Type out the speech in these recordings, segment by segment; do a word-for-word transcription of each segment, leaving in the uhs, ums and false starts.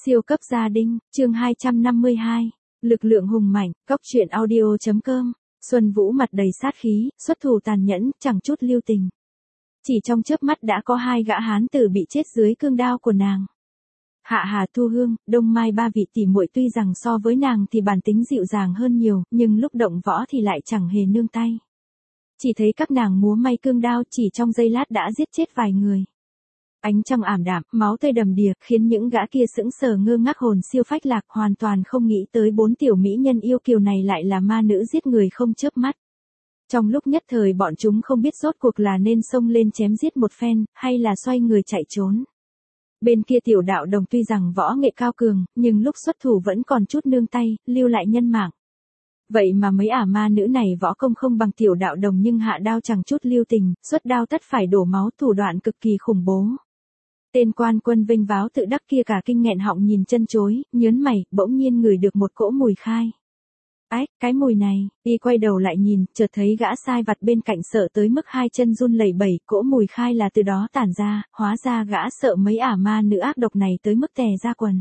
Siêu cấp gia đình, chương hai trăm năm mươi hai. Lực lượng hùng mạnh, cốc truyện audio.com. Xuân Vũ mặt đầy sát khí, xuất thủ tàn nhẫn, chẳng chút lưu tình. Chỉ trong chớp mắt đã có hai gã hán tử bị chết dưới cương đao của nàng. Hạ Hà Thu Hương, Đông Mai ba vị tỷ muội tuy rằng so với nàng thì bản tính dịu dàng hơn nhiều, nhưng lúc động võ thì lại chẳng hề nương tay. Chỉ thấy các nàng múa may cương đao chỉ trong giây lát đã giết chết vài người. Ánh trăng ảm đạm, máu tươi đầm đìa, khiến những gã kia sững sờ ngơ ngác hồn siêu phách lạc, hoàn toàn không nghĩ tới bốn tiểu mỹ nhân yêu kiều này lại là ma nữ giết người không chớp mắt. Trong lúc nhất thời bọn chúng không biết rốt cuộc là nên xông lên chém giết một phen, hay là xoay người chạy trốn. Bên kia tiểu đạo đồng tuy rằng võ nghệ cao cường, nhưng lúc xuất thủ vẫn còn chút nương tay, lưu lại nhân mạng. Vậy mà mấy ả ma nữ này võ công không bằng tiểu đạo đồng nhưng hạ đao chẳng chút lưu tình, xuất đao tất phải đổ máu, thủ đoạn cực kỳ khủng bố. Tên quan quân vinh váo tự đắc kia cả kinh nghẹn họng nhìn chân chối, nhớn mày, bỗng nhiên ngửi được một cỗ mùi khai. Ái, cái mùi này, y quay đầu lại nhìn, chợt thấy gã sai vặt bên cạnh sợ tới mức hai chân run lẩy bẩy, cỗ mùi khai là từ đó tản ra, hóa ra gã sợ mấy ả ma nữ ác độc này tới mức tè ra quần.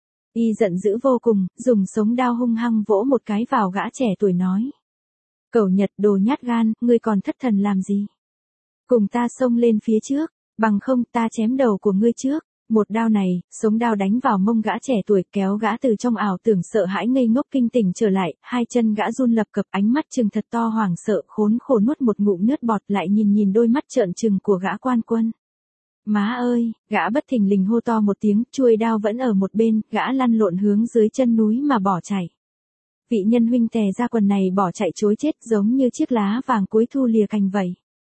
Y giận dữ vô cùng, dùng sống đao hung hăng vỗ một cái vào gã trẻ tuổi nói. Cẩu Nhật đồ nhát gan, ngươi còn thất thần làm gì? Cùng ta xông lên phía trước, bằng không ta chém đầu của ngươi trước. Một đao này, sống đao đánh vào mông gã trẻ tuổi, kéo gã từ trong ảo tưởng sợ hãi ngây ngốc kinh tỉnh trở lại, hai chân gã run lập cập, ánh mắt trừng thật to hoảng sợ, khốn khổ nuốt một ngụm nước bọt, lại nhìn nhìn đôi mắt trợn trừng của gã quan quân. Má ơi, gã bất thình lình hô to một tiếng, chuôi đao vẫn ở một bên, gã lăn lộn hướng dưới chân núi mà bỏ chạy. Vị nhân huynh tè ra quần này bỏ chạy chối chết giống như chiếc lá vàng cuối thu lìa cành vậy.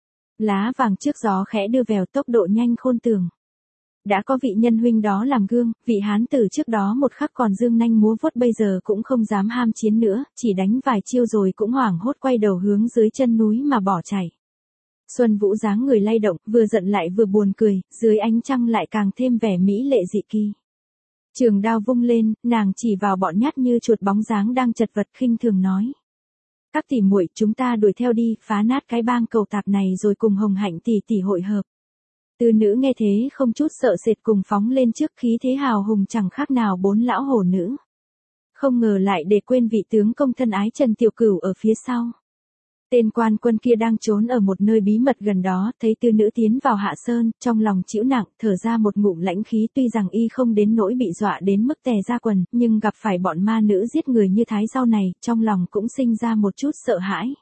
Lá vàng trước gió khẽ đưa vèo, tốc độ nhanh khôn tường. Đã có vị nhân huynh đó làm gương, vị hán tử trước đó một khắc còn dương nanh múa vuốt bây giờ cũng không dám ham chiến nữa, chỉ đánh vài chiêu rồi cũng hoảng hốt quay đầu hướng dưới chân núi mà bỏ chạy. Xuân Vũ dáng người lay động, vừa giận lại vừa buồn cười, dưới ánh trăng lại càng thêm vẻ mỹ lệ dị kỳ. Trường đao vung lên, nàng chỉ vào bọn nhát như chuột bóng dáng đang chật vật khinh thường nói. Các tỷ muội, chúng ta đuổi theo đi, phá nát cái bang cầu tạp này rồi cùng Hồng Hạnh tỷ tỷ hội hợp. Tư nữ nghe thế không chút sợ sệt cùng phóng lên trước, khí thế hào hùng chẳng khác nào bốn lão hổ nữ. Không ngờ lại để quên vị tướng công thân ái Trần Tiểu Cửu ở phía sau. Tên quan quân kia đang trốn ở một nơi bí mật gần đó, thấy tư nữ tiến vào Hạ Sơn, trong lòng chịu nặng, thở ra một ngụm lãnh khí, tuy rằng y không đến nỗi bị dọa đến mức tè ra quần, nhưng gặp phải bọn ma nữ giết người như thái rau này, trong lòng cũng sinh ra một chút sợ hãi.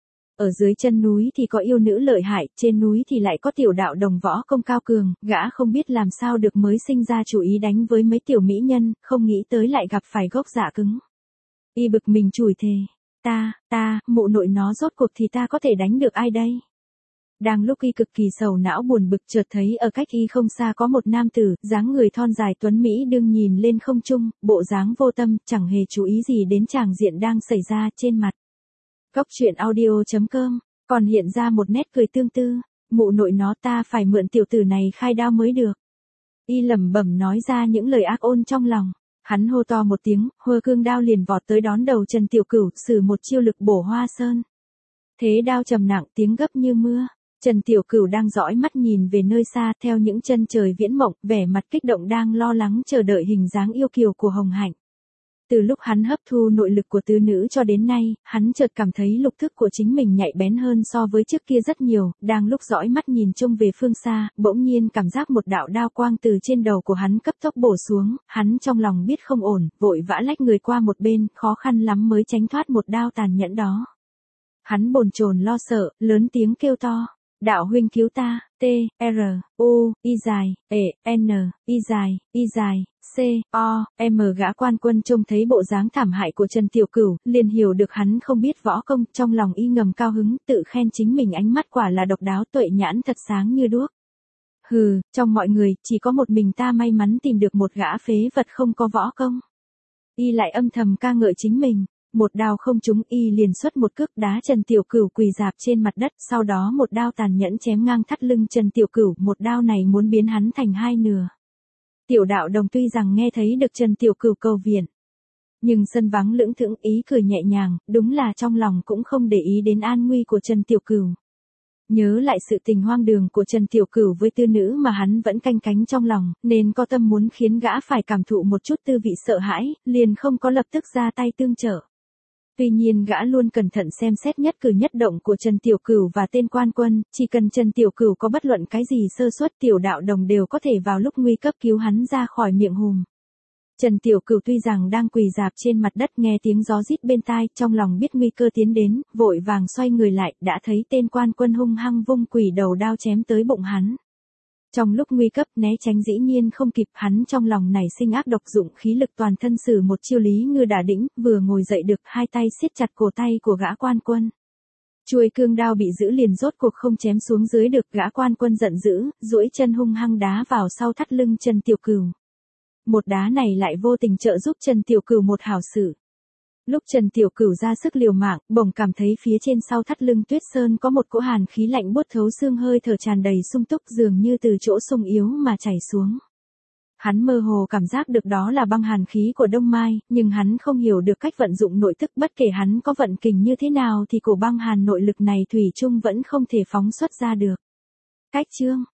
Ở dưới chân núi thì có yêu nữ lợi hại, trên núi thì lại có tiểu đạo đồng võ công cao cường, gã không biết làm sao được mới sinh ra chủ ý đánh với mấy tiểu mỹ nhân, không nghĩ tới lại gặp phải gốc dạ cứng. Y bực mình chửi thề. Ta, ta, mụ nội nó rốt cuộc thì ta có thể đánh được ai đây? Đang lúc y cực kỳ sầu não buồn bực, chợt thấy ở cách y không xa có một nam tử, dáng người thon dài tuấn mỹ đương nhìn lên không trung, bộ dáng vô tâm, chẳng hề chú ý gì đến tràng diện đang xảy ra trên mặt. Cốc truyện audio.com, còn hiện ra một nét cười tương tư, mụ nội nó ta phải mượn tiểu tử này khai đao mới được. Y lẩm bẩm nói ra những lời ác ôn trong lòng. Hắn hô to một tiếng, hơ cương đao liền vọt tới đón đầu Trần Tiểu Cửu, sử một chiêu lực bổ hoa sơn. Thế đao trầm nặng, tiếng gấp như mưa. Trần Tiểu Cửu đang dõi mắt nhìn về nơi xa, theo những chân trời viễn mộng, vẻ mặt kích động đang lo lắng chờ đợi hình dáng yêu kiều của Hồng Hạnh. Từ lúc hắn hấp thu nội lực của tứ nữ cho đến nay, hắn chợt cảm thấy lục thức của chính mình nhạy bén hơn so với trước kia rất nhiều, đang lúc dõi mắt nhìn trông về phương xa, bỗng nhiên cảm giác một đạo đao quang từ trên đầu của hắn cấp tốc bổ xuống, hắn trong lòng biết không ổn, vội vã lách người qua một bên, khó khăn lắm mới tránh thoát một đao tàn nhẫn đó. Hắn bồn chồn lo sợ, lớn tiếng kêu to. Đạo huynh cứu ta, T, R, U, Y dài, E, N, Y dài, Y dài, C, O, M. Gã quan quân trông thấy bộ dáng thảm hại của Trần Tiểu Cửu, liền hiểu được hắn không biết võ công, trong lòng y ngầm cao hứng, tự khen chính mình ánh mắt quả là độc đáo, tuệ nhãn thật sáng như đuốc. Hừ, trong mọi người, chỉ có một mình ta may mắn tìm được một gã phế vật không có võ công. Y lại âm thầm ca ngợi chính mình. Một đao không trúng, y liền xuất một cước đá Trần Tiểu Cửu quỳ rạp trên mặt đất, sau đó một đao tàn nhẫn chém ngang thắt lưng Trần Tiểu Cửu, một đao này muốn biến hắn thành hai nửa. Tiểu đạo đồng tuy rằng nghe thấy được Trần Tiểu Cửu cầu viện, nhưng sân vắng lững thững, ý cười nhẹ nhàng, đúng là trong lòng cũng không để ý đến an nguy của Trần Tiểu Cửu. Nhớ lại sự tình hoang đường của Trần Tiểu Cửu với tư nữ mà hắn vẫn canh cánh trong lòng, nên có tâm muốn khiến gã phải cảm thụ một chút tư vị sợ hãi, liền không có lập tức ra tay tương trợ. Tuy nhiên gã luôn cẩn thận xem xét nhất cử nhất động của Trần Tiểu Cửu và tên quan quân, chỉ cần Trần Tiểu Cửu có bất luận cái gì sơ suất tiểu đạo đồng đều có thể vào lúc nguy cấp cứu hắn ra khỏi miệng hùm. Trần Tiểu Cửu tuy rằng đang quỳ rạp trên mặt đất nghe tiếng gió rít bên tai, trong lòng biết nguy cơ tiến đến, vội vàng xoay người lại, đã thấy tên quan quân hung hăng vung quỷ đầu đao chém tới bụng hắn. Trong lúc nguy cấp né tránh dĩ nhiên không kịp, hắn trong lòng nảy sinh ác độc, dụng khí lực toàn thân sử một chiêu Lý Ngư Đả Đĩnh, vừa ngồi dậy được, hai tay siết chặt cổ tay của gã quan quân. Chuôi cương đao bị giữ liền rốt cuộc không chém xuống dưới được, gã quan quân giận dữ, duỗi chân hung hăng đá vào sau thắt lưng Trần Tiểu Cửu. Một đá này lại vô tình trợ giúp Trần Tiểu Cửu một hảo sự. Lúc Trần Tiểu Cửu ra sức liều mạng, bỗng cảm thấy phía trên sau thắt lưng Tuyết Sơn có một cỗ hàn khí lạnh buốt thấu xương, hơi thở tràn đầy sung túc, dường như từ chỗ sung yếu mà chảy xuống. Hắn mơ hồ cảm giác được đó là băng hàn khí của Đông Mai, nhưng hắn không hiểu được cách vận dụng nội tức, bất kể hắn có vận kình như thế nào thì cổ băng hàn nội lực này thủy chung vẫn không thể phóng xuất ra được. Cách chương